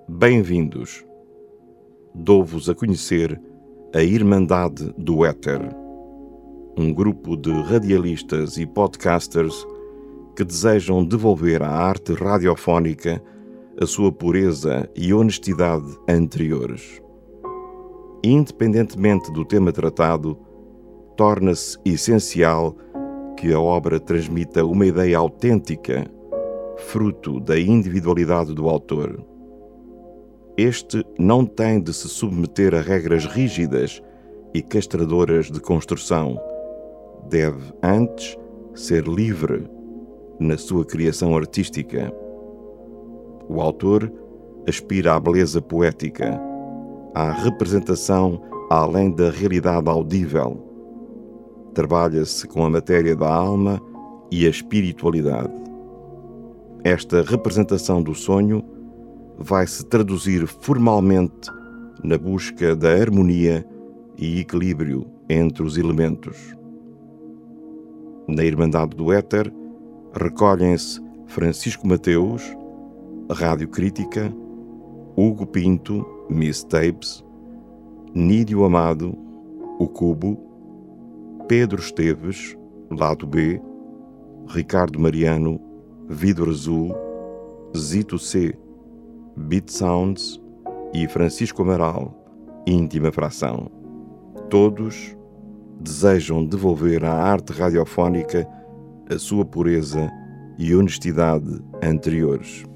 Bem-vindos. Dou-vos a conhecer a Irmandade do Éter, um grupo de radialistas e podcasters que desejam devolver à arte radiofónica a sua pureza e honestidade anteriores. Independentemente do tema tratado, torna-se essencial que a obra transmita uma ideia autêntica, fruto da individualidade do autor. Este não tem de se submeter a regras rígidas e castradoras de construção. Deve, antes, ser livre na sua criação artística. O autor aspira à beleza poética, à representação além da realidade audível. Trabalha-se com a matéria da alma e a espiritualidade. Esta representação do sonho vai se traduzir formalmente na busca da harmonia e equilíbrio entre os elementos. Na Irmandade do Éter recolhem-se Francisco Mateus, Rádio Crítica, Hugo Pinto, Mistapes, Nídio Amado, O Cubo, Pedro Esteves, Lado B, Ricardo Mariano, Vidro Azul, Zito C, Beat Sounds e Francisco Amaral, Íntima Fração. Todos desejam devolver à arte radiofónica a sua pureza e honestidade anteriores.